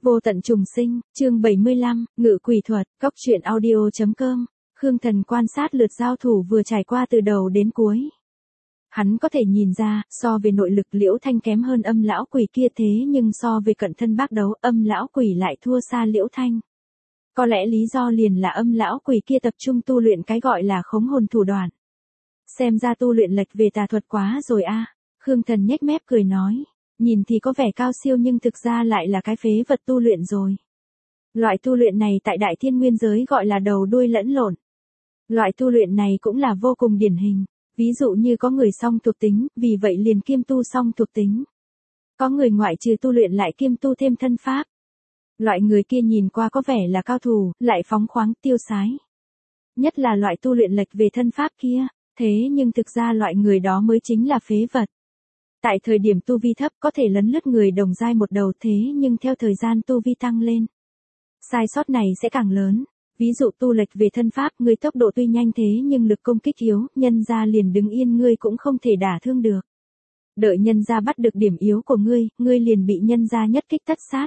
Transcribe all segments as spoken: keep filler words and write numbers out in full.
Vô tận trùng sinh, chương bảy mươi lăm, ngự quỷ thuật, cóc truyện audio chấm com. Khương Thần quan sát lượt giao thủ vừa trải qua từ đầu đến cuối. Hắn có thể nhìn ra, so về nội lực Liễu Thanh kém hơn Âm lão quỷ kia, thế nhưng so về cận thân bác đấu, Âm lão quỷ lại thua xa Liễu Thanh. Có lẽ lý do liền là Âm lão quỷ kia tập trung tu luyện cái gọi là khống hồn thủ đoạn. Xem ra tu luyện lệch về tà thuật quá rồi a. Khương Thần nhếch mép cười nói. Nhìn thì có vẻ cao siêu nhưng thực ra lại là cái phế vật tu luyện rồi. Loại tu luyện này tại Đại Thiên Nguyên giới gọi là đầu đuôi lẫn lộn. Loại tu luyện này cũng là vô cùng điển hình. Ví dụ như có người song thuộc tính, vì vậy liền kiêm tu song thuộc tính. Có người ngoại trừ tu luyện lại kiêm tu thêm thân pháp. Loại người kia nhìn qua có vẻ là cao thủ, lại phóng khoáng tiêu sái. Nhất là loại tu luyện lệch về thân pháp kia, thế nhưng thực ra loại người đó mới chính là phế vật. Tại thời điểm tu vi thấp có thể lấn lướt người đồng giai một đầu, thế nhưng theo thời gian tu vi tăng lên, sai sót này sẽ càng lớn. Ví dụ tu lệch về thân pháp, ngươi tốc độ tuy nhanh thế nhưng lực công kích yếu, nhân gia liền đứng yên ngươi cũng không thể đả thương được. Đợi nhân gia bắt được điểm yếu của ngươi, ngươi liền bị nhân gia nhất kích tất sát.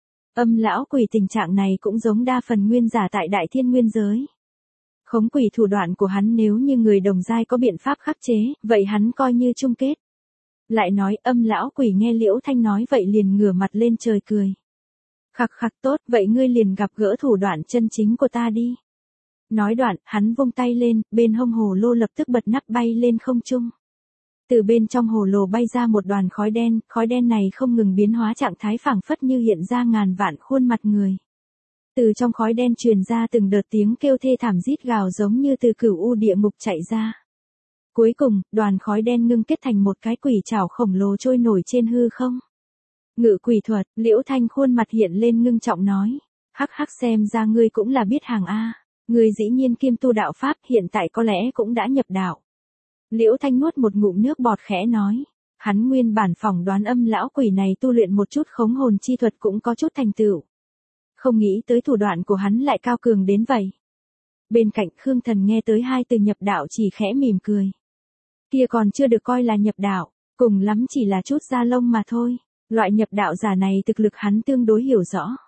Âm lão quỷ tình trạng này cũng giống đa phần nguyên giả tại Đại Thiên Nguyên giới. Khống quỷ thủ đoạn của hắn nếu như người đồng giai có biện pháp khắc chế, vậy hắn coi như chung kết. Lại nói Âm lão quỷ nghe Liễu Thanh nói vậy liền ngửa mặt lên trời cười. Khặc khặc, tốt, vậy ngươi liền gặp gỡ thủ đoạn chân chính của ta đi. Nói đoạn, hắn vung tay lên, bên hông hồ lô lập tức bật nắp bay lên không trung. Từ bên trong hồ lô bay ra một đoàn khói đen, khói đen này không ngừng biến hóa trạng thái phảng phất như hiện ra ngàn vạn khuôn mặt người. Từ trong khói đen truyền ra từng đợt tiếng kêu thê thảm rít gào giống như từ cửu u địa ngục chạy ra. Cuối cùng, đoàn khói đen ngưng kết thành một cái quỷ trảo khổng lồ trôi nổi trên hư không. Ngự quỷ thuật, Liễu Thanh khuôn mặt hiện lên ngưng trọng nói. Hắc hắc, xem ra ngươi cũng là biết hàng a. Ngươi dĩ nhiên kiêm tu đạo pháp, hiện tại có lẽ cũng đã nhập đạo. Liễu Thanh nuốt một ngụm nước bọt khẽ nói. Hắn nguyên bản phỏng đoán Âm lão quỷ này tu luyện một chút khống hồn chi thuật cũng có chút thành tựu. Không nghĩ tới thủ đoạn của hắn lại cao cường đến vậy. Bên cạnh Khương Thần nghe tới hai từ nhập đạo chỉ khẽ mỉm cười. Kia còn chưa được coi là nhập đạo, cùng lắm chỉ là chút da lông mà thôi. Loại nhập đạo giả này thực lực hắn tương đối hiểu rõ.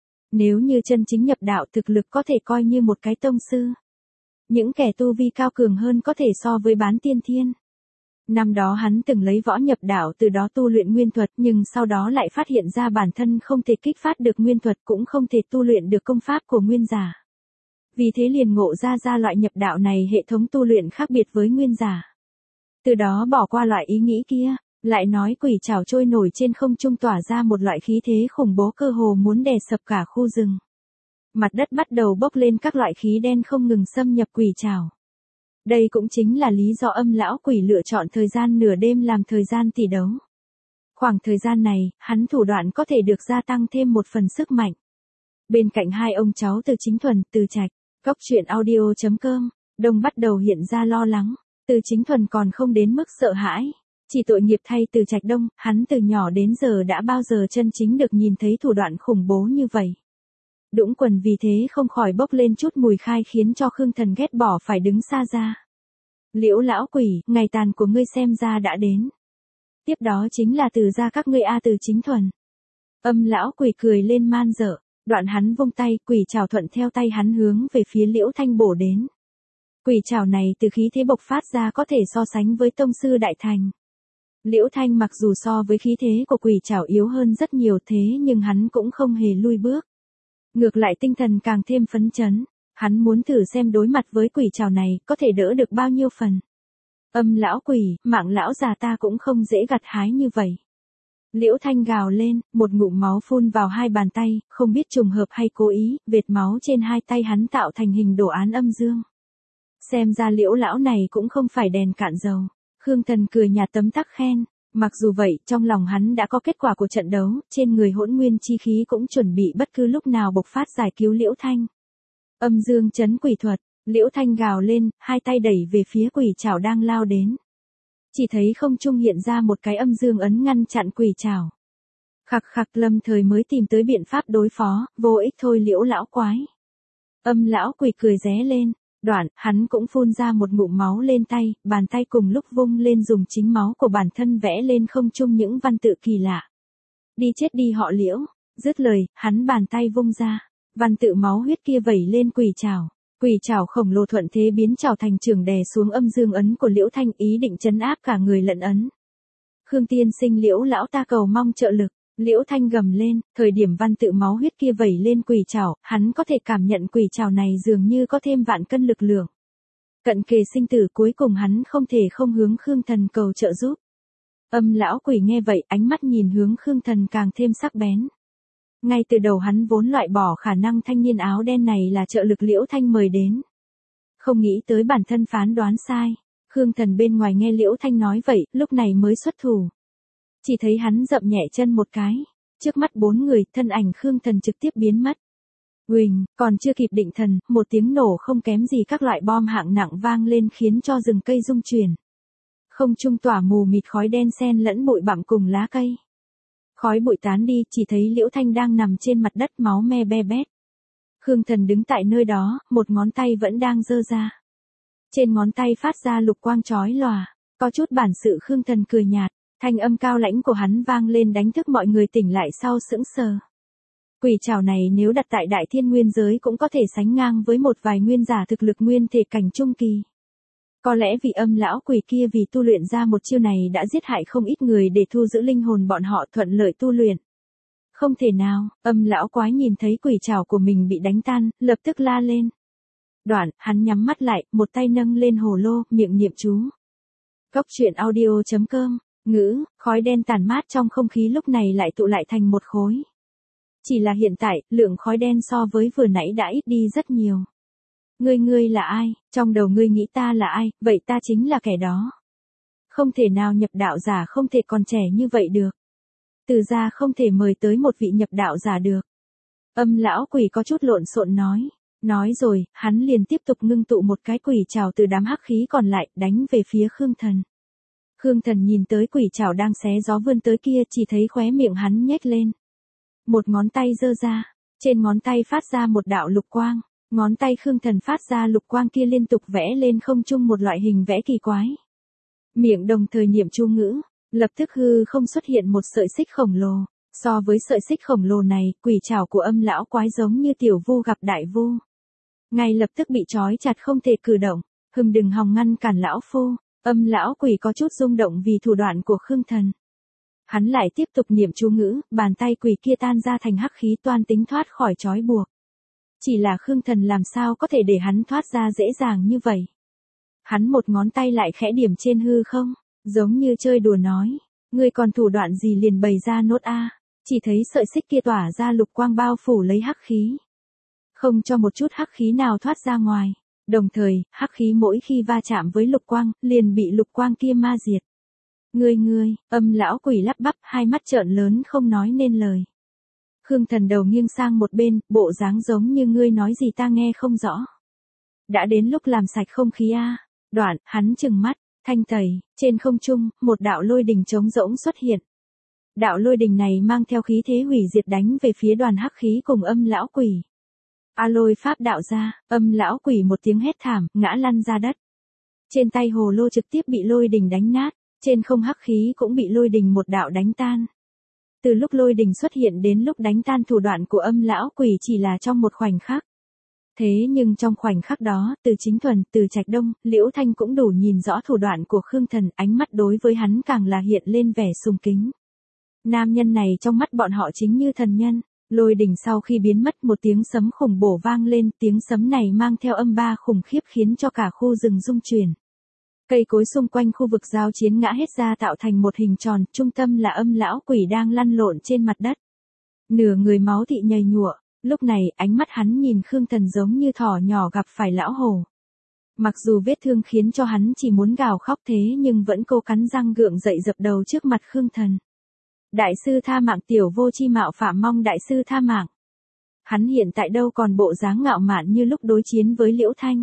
Nếu như chân chính nhập đạo, thực lực có thể coi như một cái tông sư. Những kẻ tu vi cao cường hơn có thể so với bán tiên thiên. Năm đó hắn từng lấy võ nhập đạo, từ đó tu luyện nguyên thuật, nhưng sau đó lại phát hiện ra bản thân không thể kích phát được nguyên thuật, cũng không thể tu luyện được công pháp của nguyên giả. Vì thế liền ngộ ra ra loại nhập đạo này hệ thống tu luyện khác biệt với nguyên giả. Từ đó bỏ qua loại ý nghĩ kia, lại nói quỷ trảo trôi nổi trên không trung tỏa ra một loại khí thế khủng bố cơ hồ muốn đè sập cả khu rừng. Mặt đất bắt đầu bốc lên các loại khí đen không ngừng xâm nhập quỷ trảo. Đây cũng chính là lý do Âm lão quỷ lựa chọn thời gian nửa đêm làm thời gian tỷ đấu. Khoảng thời gian này, hắn thủ đoạn có thể được gia tăng thêm một phần sức mạnh. Bên cạnh hai ông cháu Từ Chính Thuần, Từ Trạch, cóc truyện audio chấm com, Đông bắt đầu hiện ra lo lắng. Từ Chính Thuần còn không đến mức sợ hãi. Chỉ tội nghiệp thay Từ Trạch Đông, hắn từ nhỏ đến giờ đã bao giờ chân chính được nhìn thấy thủ đoạn khủng bố như vậy. Đũng Quần vì thế không khỏi bốc lên chút mùi khai khiến cho Khương Thần ghét bỏ phải đứng xa ra. Liễu lão quỷ, ngày tàn của ngươi xem ra đã đến. Tiếp đó chính là từ gia các ngươi a Từ Chính Thuần. Âm lão quỷ cười lên man dợ, đoạn hắn vung tay, quỷ trảo thuận theo tay hắn hướng về phía Liễu Thanh bổ đến. Quỷ trảo này từ khí thế bộc phát ra có thể so sánh với tông sư đại thành. Liễu Thanh mặc dù so với khí thế của quỷ trảo yếu hơn rất nhiều, thế nhưng hắn cũng không hề lui bước. Ngược lại tinh thần càng thêm phấn chấn, hắn muốn thử xem đối mặt với quỷ trảo này có thể đỡ được bao nhiêu phần. Âm lão quỷ, mạng lão già ta cũng không dễ gặt hái như vậy. Liễu Thanh gào lên, một ngụm máu phun vào hai bàn tay, không biết trùng hợp hay cố ý, vệt máu trên hai tay hắn tạo thành hình đồ án âm dương. Xem ra Liễu lão này cũng không phải đèn cạn dầu. Khương Thần cười nhạt tấm tắc khen. Mặc dù vậy, trong lòng hắn đã có kết quả của trận đấu, trên người hỗn nguyên chi khí cũng chuẩn bị bất cứ lúc nào bộc phát giải cứu Liễu Thanh. Âm dương chấn quỷ thuật, Liễu Thanh gào lên, hai tay đẩy về phía quỷ trảo đang lao đến. Chỉ thấy không trung hiện ra một cái âm dương ấn ngăn chặn quỷ trảo. Khặc khặc, lâm thời mới tìm tới biện pháp đối phó, vô ích thôi Liễu lão quái. Âm lão quỷ cười ré lên. Đoạn, hắn cũng phun ra một ngụm máu lên tay, bàn tay cùng lúc vung lên dùng chính máu của bản thân vẽ lên không trung những văn tự kỳ lạ. Đi chết đi họ Liễu, Dứt lời, hắn bàn tay vung ra, văn tự máu huyết kia vẩy lên quỷ trảo. Quỷ trảo khổng lồ thuận thế biến trảo thành trường đè xuống âm dương ấn của Liễu Thanh, ý định trấn áp cả người lẫn ấn. Khương tiên sinh, Liễu lão ta cầu mong trợ lực. Liễu Thanh gầm lên, thời điểm văn tự máu huyết kia vẩy lên quỷ trảo, hắn có thể cảm nhận quỷ trảo này dường như có thêm vạn cân lực lượng. Cận kề sinh tử, cuối cùng hắn không thể không hướng Khương Thần cầu trợ giúp. Âm lão quỷ nghe vậy, ánh mắt nhìn hướng Khương Thần càng thêm sắc bén. Ngay từ đầu hắn vốn loại bỏ khả năng thanh niên áo đen này là trợ lực Liễu Thanh mời đến. Không nghĩ tới bản thân phán đoán sai. Khương Thần bên ngoài nghe Liễu Thanh nói vậy, lúc này mới xuất thủ. Chỉ thấy hắn dậm nhẹ chân một cái. Trước mắt bốn người, thân ảnh Khương Thần trực tiếp biến mất. Uỳnh, còn chưa kịp định thần, một tiếng nổ không kém gì các loại bom hạng nặng vang lên khiến cho rừng cây rung chuyển. Không trung tỏa mù mịt khói đen xen lẫn bụi bặm cùng lá cây. Khói bụi tán đi, chỉ thấy Liễu Thanh đang nằm trên mặt đất máu me be bét. Khương Thần đứng tại nơi đó, một ngón tay vẫn đang giơ ra. Trên ngón tay phát ra lục quang chói lòa, có chút bản sự. Khương Thần cười nhạt, thanh âm cao lãnh của hắn vang lên đánh thức mọi người tỉnh lại sau sững sờ. Quỷ trảo này nếu đặt tại Đại Thiên nguyên giới cũng có thể sánh ngang với một vài nguyên giả thực lực nguyên thể cảnh trung kỳ. Có lẽ vì âm lão quỷ kia vì tu luyện ra một chiêu này đã giết hại không ít người để thu giữ linh hồn bọn họ thuận lợi tu luyện. Không thể nào, âm lão quái nhìn thấy quỷ trảo của mình bị đánh tan, lập tức la lên. Đoạn, hắn nhắm mắt lại, một tay nâng lên hồ lô, miệng niệm chú. Góc truyện audio chấm com, ngữ, khói đen tản mát trong không khí lúc này lại tụ lại thành một khối. Chỉ là hiện tại, lượng khói đen so với vừa nãy đã ít đi rất nhiều. Ngươi ngươi là ai, trong đầu ngươi nghĩ ta là ai, vậy ta chính là kẻ đó. Không thể nào nhập đạo giả không thể còn trẻ như vậy được. Từ gia không thể mời tới một vị nhập đạo giả được. Âm lão quỷ có chút lộn xộn nói. Nói rồi, hắn liền tiếp tục ngưng tụ một cái quỷ trảo từ đám hắc khí còn lại, đánh về phía Khương Thần. Khương Thần nhìn tới quỷ trảo đang xé gió vươn tới kia, chỉ thấy khóe miệng hắn nhếch lên. Một ngón tay giơ ra, trên ngón tay phát ra một đạo lục quang, ngón tay Khương Thần phát ra lục quang kia liên tục vẽ lên không trung một loại hình vẽ kỳ quái. Miệng đồng thời niệm chú ngữ, lập tức hư không xuất hiện một sợi xích khổng lồ. So với sợi xích khổng lồ này, quỷ trảo của âm lão quái giống như tiểu vu gặp đại vu. Ngay lập tức bị trói chặt không thể cử động. Hừm, đừng hòng ngăn cản lão phu. Âm lão quỷ có chút rung động vì thủ đoạn của Khương Thần. Hắn lại tiếp tục niệm chú ngữ, bàn tay quỷ kia tan ra thành hắc khí toan tính thoát khỏi trói buộc. Chỉ là Khương Thần làm sao có thể để hắn thoát ra dễ dàng như vậy. Hắn một ngón tay lại khẽ điểm trên hư không, giống như chơi đùa nói. Ngươi còn thủ đoạn gì liền bày ra nốt a. Chỉ thấy sợi xích kia tỏa ra lục quang bao phủ lấy hắc khí. Không cho một chút hắc khí nào thoát ra ngoài. Đồng thời, hắc khí mỗi khi va chạm với lục quang, liền bị lục quang kia ma diệt. Ngươi ngươi, âm lão quỷ lắp bắp, hai mắt trợn lớn không nói nên lời. Khương Thần đầu nghiêng sang một bên, bộ dáng giống như ngươi nói gì ta nghe không rõ. Đã đến lúc làm sạch không khí a. Đoạn, hắn trừng mắt, thanh tẩy, trên không trung, một đạo lôi đình trống rỗng xuất hiện. Đạo lôi đình này mang theo khí thế hủy diệt đánh về phía đoàn hắc khí cùng âm lão quỷ. A lôi pháp đạo ra, âm lão quỷ một tiếng hét thảm, ngã lăn ra đất. Trên tay hồ lô trực tiếp bị lôi đình đánh nát, trên không hắc khí cũng bị lôi đình một đạo đánh tan. Từ lúc lôi đình xuất hiện đến lúc đánh tan thủ đoạn của âm lão quỷ chỉ là trong một khoảnh khắc. Thế nhưng trong khoảnh khắc đó, từ Chính Thuần, từ Trạch Đông, Liễu Thanh cũng đủ nhìn rõ thủ đoạn của Khương Thần, ánh mắt đối với hắn càng là hiện lên vẻ sùng kính. Nam nhân này trong mắt bọn họ chính như thần nhân. Lôi đỉnh sau khi biến mất một tiếng sấm khủng bổ vang lên, tiếng sấm này mang theo âm ba khủng khiếp khiến cho cả khu rừng rung chuyển. Cây cối xung quanh khu vực giao chiến ngã hết ra tạo thành một hình tròn, trung tâm là âm lão quỷ đang lăn lộn trên mặt đất. Nửa người máu thịt nhầy nhụa, lúc này ánh mắt hắn nhìn Khương Thần giống như thỏ nhỏ gặp phải lão hổ. Mặc dù vết thương khiến cho hắn chỉ muốn gào khóc thế nhưng vẫn cố cắn răng gượng dậy dập đầu trước mặt Khương Thần. Đại sư tha mạng, tiểu vô chi mạo phạm, mong đại sư tha mạng. Hắn hiện tại đâu còn bộ dáng ngạo mạn như lúc đối chiến với Liễu Thanh.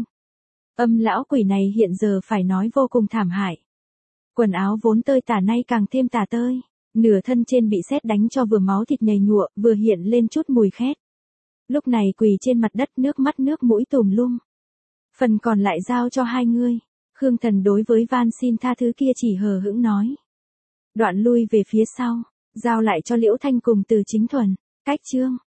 Âm lão quỷ này hiện giờ phải nói vô cùng thảm hại. Quần áo vốn tơi tả nay càng thêm tả tơi, nửa thân trên bị sét đánh cho vừa máu thịt nhầy nhụa, vừa hiện lên chút mùi khét. Lúc này quỳ trên mặt đất, nước mắt nước mũi tùm lum. Phần còn lại giao cho hai ngươi. Khương Thần đối với van xin tha thứ kia chỉ hờ hững nói. Đoạn lui về phía sau, giao lại cho Liễu Thanh cùng Từ Chính Thuần. Cách chương